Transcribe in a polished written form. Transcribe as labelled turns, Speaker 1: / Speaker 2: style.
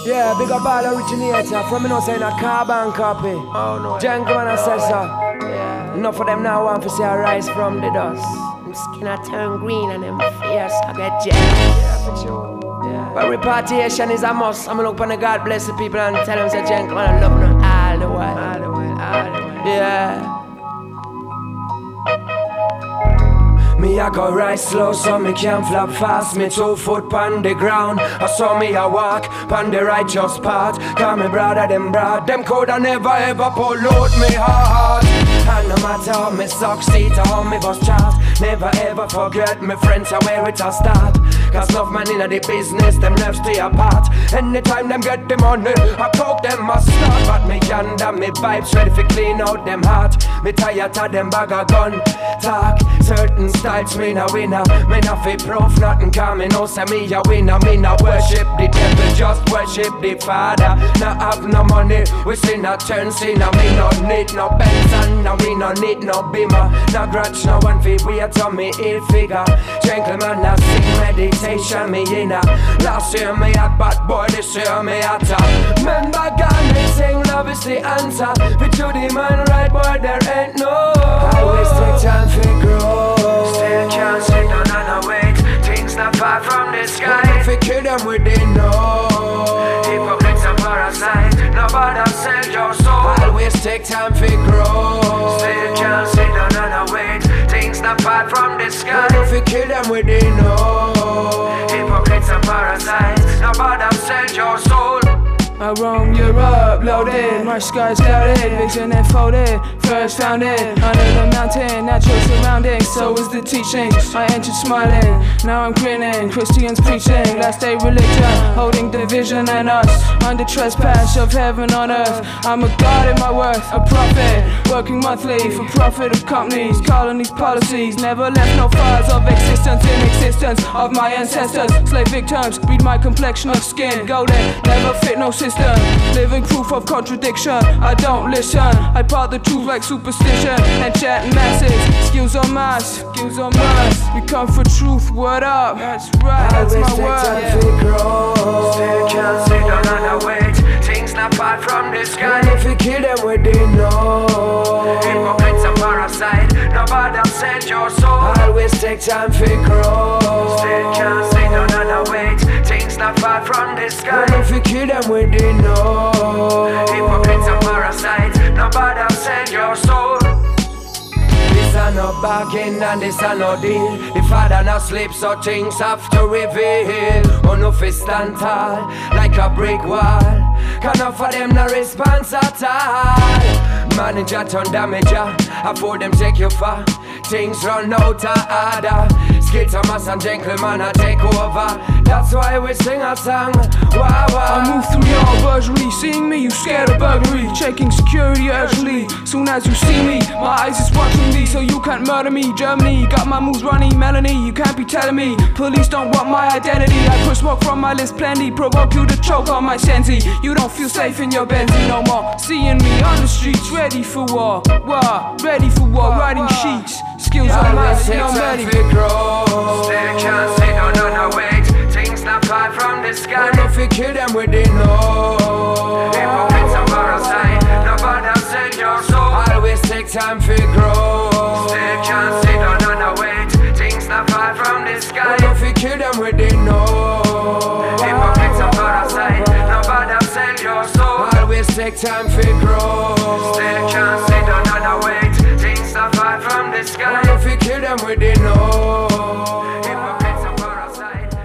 Speaker 1: Yeah, big up all originator. From me no saying a carbon copy.
Speaker 2: Oh no.
Speaker 1: Gentleman I said so.
Speaker 2: Yeah.
Speaker 1: Enough of them now want to see a rise from the dust.
Speaker 2: Them skin a turn green and them fierce. I get jealous.
Speaker 1: Yeah, for sure.
Speaker 2: Yeah.
Speaker 1: But repatriation is a must. I'm gonna look upon the God bless the people and tell them say gentleman I love them all the while.
Speaker 2: All the way, all the way.
Speaker 1: Yeah. Me I go rise slow so me can't flop fast. Me 2 foot pon the ground. I saw me a walk pon the righteous path. Cause me brother them broad. Them coulda never ever pollute me heart. And no matter how me succeed or how me bust chart, never ever forget me friends are where it all start. Cause enough man inna the business, them left stay apart. Anytime them get the money, I coke them must start. But me yonder, me vibes ready for clean out them heart. Me tired of them bag of gun talk. Certain styles me no winner. Me no fit proof nothing cause me know say me a winner. Me no worship the devil, just worship the Father. No have no money, we sin a turn sinner. Me no need no Benz and no me no need no Beamer. No grudge no one fi wait on me ill figure. Gentleman I sing meditation me inna. Last year me hot bad boy, this year me hotter. Remember God me sing love is the answer. But to the man right boy there ain't no. Always take time to grow. Still can't sit down and wait. Things not far from the sky. If you kill them within no. Hypocrites and parasites. Nobody sell your soul. Always take time to grow. Still can't sit down and wait. Things not far from the sky. If you kill them within no. Hypocrites and parasites. Nobody sell your soul.
Speaker 3: I roam Europe, loaded, my sky's clouded, vision enfolded, first found it, under the mountain, natural surroundings, so is the teaching, I entered smiling, now I'm grinning, Christians preaching, last day religion, holding division and us, under trespass of heaven on earth, I'm a god in my worth, a prophet, working monthly for profit of companies, colonies, policies, never left no files of existence in existence of my ancestors, slave victims, read my complexion of skin, golden, never fit no system. Living proof of contradiction, I don't listen. I part the truth like superstition and chant masses. Skills on mass, skills on mass. We come for truth, word up. That's right, that's my word.
Speaker 1: Still can't sit down and wait. Things not far from the sky. If you kill them within no. Hypocrites and parasite. Nobody send your soul. Always take time to grow. Still can't sit down and wait. Things not far from the sky. If you kill them within no. Hypocrites and parasites. Nobody send your soul. This a no bargain and this a no deal. The Father no sleep so things have to reveal. Oh no fi stand tall like a brick wall. Can enough of them no response at all. Manager turn damager. Afford them take you far. Things run out of order. Skills a mass and gentleman a take over. That's why we sing a song. Wow, wow.
Speaker 3: I move through your burglary. Seeing me, you scared of burglary. Checking security urgently. Soon as you see me, my eyes is watching me, so you can't murder me. Germany, got my moves running. Melanie, you can't be telling me. Police don't want my identity. I push smoke from my list plenty. Provoke you to choke on my sensi. You don't feel safe in your Benzie no more. Seeing me on the streets, ready for war. War, ready for war. Writing sheets. Skills on my I'm ready.
Speaker 1: Still can't sit down and wait. Things not far from the sky. If you kill them within no. Hypocrites and parasite. Nobody send your soul. Always take time to grow. Still can't sit down and wait. Things not far from the sky. If you kill them within no. Hypocrites and parasite. Nobody send your soul. Always take time to grow. Still can't sit down